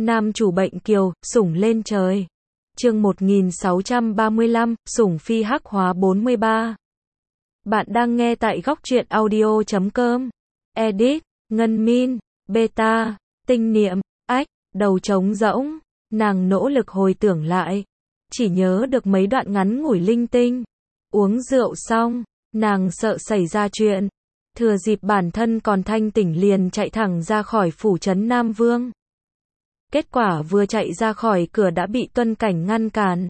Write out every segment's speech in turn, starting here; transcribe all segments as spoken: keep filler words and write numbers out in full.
Nam chủ bệnh kiều, sủng lên trời. Chương một nghìn sáu trăm ba mươi lăm, sủng phi hắc hóa bốn mươi ba. Bạn đang nghe tại góc truyện audio chấm com. Edit, Ngân Min, Beta, Tinh Niệm, ách, đầu trống rỗng. Nàng nỗ lực hồi tưởng lại. Chỉ nhớ được mấy đoạn ngắn ngủi linh tinh. Uống rượu xong, nàng sợ xảy ra chuyện. Thừa dịp bản thân còn thanh tỉnh liền chạy thẳng ra khỏi phủ trấn Nam Vương. Kết quả vừa chạy ra khỏi cửa đã bị Tuân Cảnh ngăn cản.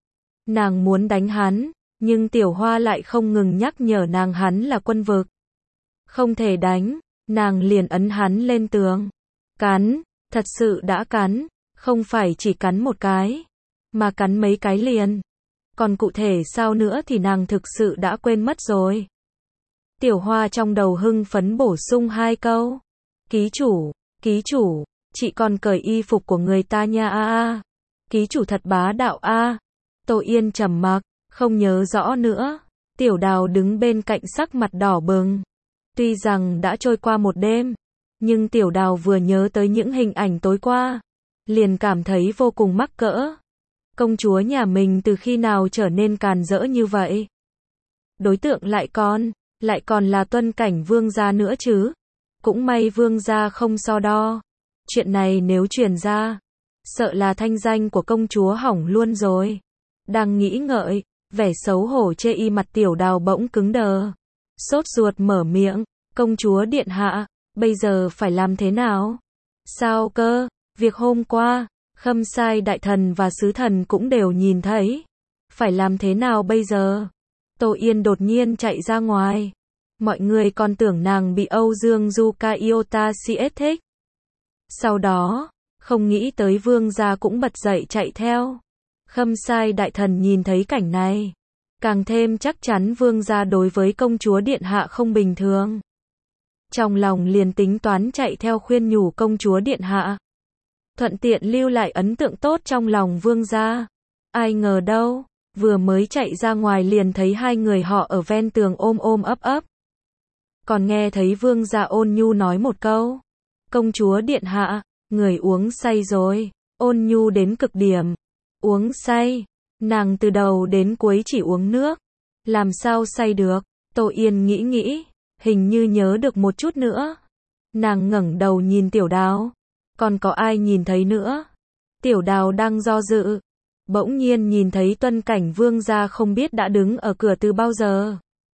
Nàng muốn đánh hắn, nhưng Tiểu Hoa lại không ngừng nhắc nhở nàng hắn là quân vực. Không thể đánh, nàng liền ấn hắn lên tường. Cắn, thật sự đã cắn, không phải chỉ cắn một cái, mà cắn mấy cái liền. Còn cụ thể sao nữa thì nàng thực sự đã quên mất rồi. Tiểu Hoa trong đầu hưng phấn bổ sung hai câu. Ký chủ, ký chủ, chị còn cởi y phục của người ta nha a a. Ký chủ thật bá đạo a. Tô Yên trầm mặc, không nhớ rõ nữa. Tiểu Đào đứng bên cạnh sắc mặt đỏ bừng. Tuy rằng đã trôi qua một đêm, nhưng Tiểu Đào vừa nhớ tới những hình ảnh tối qua, liền cảm thấy vô cùng mắc cỡ. Công chúa nhà mình từ khi nào trở nên càn rỡ như vậy? Đối tượng lại còn, lại còn là Tuân Cảnh vương gia nữa chứ. Cũng may vương gia không so đo. Chuyện này nếu truyền ra, sợ là thanh danh của công chúa hỏng luôn rồi. Đang nghĩ ngợi, vẻ xấu hổ chê y mặt Tiểu Đào bỗng cứng đờ. Sốt ruột mở miệng, công chúa điện hạ, bây giờ phải làm thế nào? Sao cơ, việc hôm qua, Khâm Sai đại thần và sứ thần cũng đều nhìn thấy. Phải làm thế nào bây giờ? Tô Yên đột nhiên chạy ra ngoài. Mọi người còn tưởng nàng bị Âu Dương Yuka Iota cs thích. Sau đó, không nghĩ tới vương gia cũng bật dậy chạy theo. Khâm Sai đại thần nhìn thấy cảnh này, càng thêm chắc chắn vương gia đối với công chúa điện hạ không bình thường. Trong lòng liền tính toán chạy theo khuyên nhủ công chúa điện hạ, thuận tiện lưu lại ấn tượng tốt trong lòng vương gia. Ai ngờ đâu, vừa mới chạy ra ngoài liền thấy hai người họ ở ven tường ôm ôm ấp ấp. Còn nghe thấy vương gia ôn nhu nói một câu. Công chúa điện hạ, người uống say rồi. Ôn nhu đến cực điểm. Uống say. Nàng từ đầu đến cuối chỉ uống nước. Làm sao say được? Tô Yên nghĩ nghĩ. Hình như nhớ được một chút nữa. Nàng ngẩng đầu nhìn Tiểu Đào. Còn có ai nhìn thấy nữa? Tiểu Đào đang do dự. Bỗng nhiên nhìn thấy Tuân Cảnh vương gia không biết đã đứng ở cửa từ bao giờ.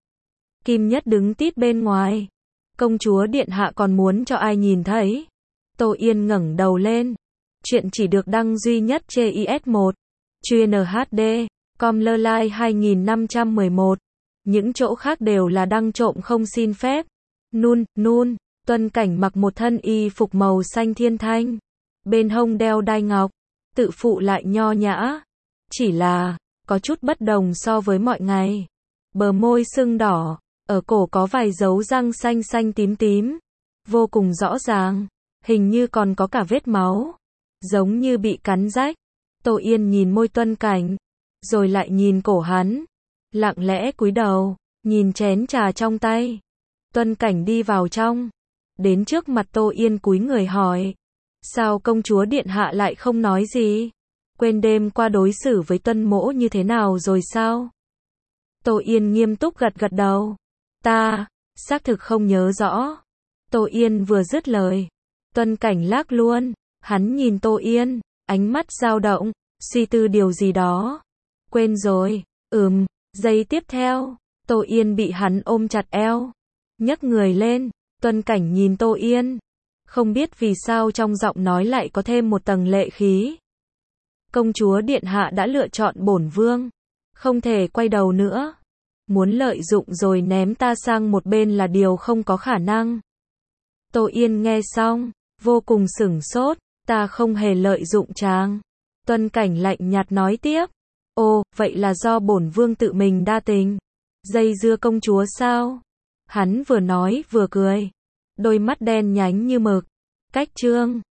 Kim Nhất đứng tít bên ngoài. Công chúa điện hạ còn muốn cho ai nhìn thấy? Tô Yên ngẩng đầu lên. Chuyện chỉ được đăng duy nhất trên i ét một. Chuyên hát đê. Com lơ lai hai nghìn năm trăm mười một. Những chỗ khác đều là đăng trộm không xin phép. Nun, nun. Tuân Cảnh mặc một thân y phục màu xanh thiên thanh. Bên hông đeo đai ngọc. Tự phụ lại nho nhã. Chỉ là, có chút bất đồng so với mọi ngày. Bờ môi sưng đỏ. Ở cổ có vài dấu răng xanh xanh tím tím. Vô cùng rõ ràng. Hình như còn có cả vết máu. Giống như bị cắn rách. Tô Yên nhìn môi Tuân Cảnh. Rồi lại nhìn cổ hắn. Lặng lẽ cúi đầu. Nhìn chén trà trong tay. Tuân Cảnh đi vào trong. Đến trước mặt Tô Yên cúi người hỏi. Sao công chúa điện hạ lại không nói gì? Quên đêm qua đối xử với Tuân mỗ như thế nào rồi sao? Tô Yên nghiêm túc gật gật đầu. Ta, xác thực không nhớ rõ. Tô Yên vừa dứt lời. Tuân Cảnh lác luôn. Hắn nhìn Tô Yên, ánh mắt dao động, suy tư điều gì đó. Quên rồi, ừm, giây tiếp theo, Tô Yên bị hắn ôm chặt eo. Nhấc người lên, Tuân Cảnh nhìn Tô Yên. Không biết vì sao trong giọng nói lại có thêm một tầng lệ khí. Công chúa điện hạ đã lựa chọn bổn vương. Không thể quay đầu nữa. Muốn lợi dụng rồi ném ta sang một bên là điều không có khả năng. Tô Yên nghe xong, vô cùng sửng sốt. Ta không hề lợi dụng chàng. Tuân Cảnh lạnh nhạt nói tiếp. Ồ, vậy là do bổn vương tự mình đa tình. Dây dưa công chúa sao? Hắn vừa nói vừa cười. Đôi mắt đen nhánh như mực. Cách chương.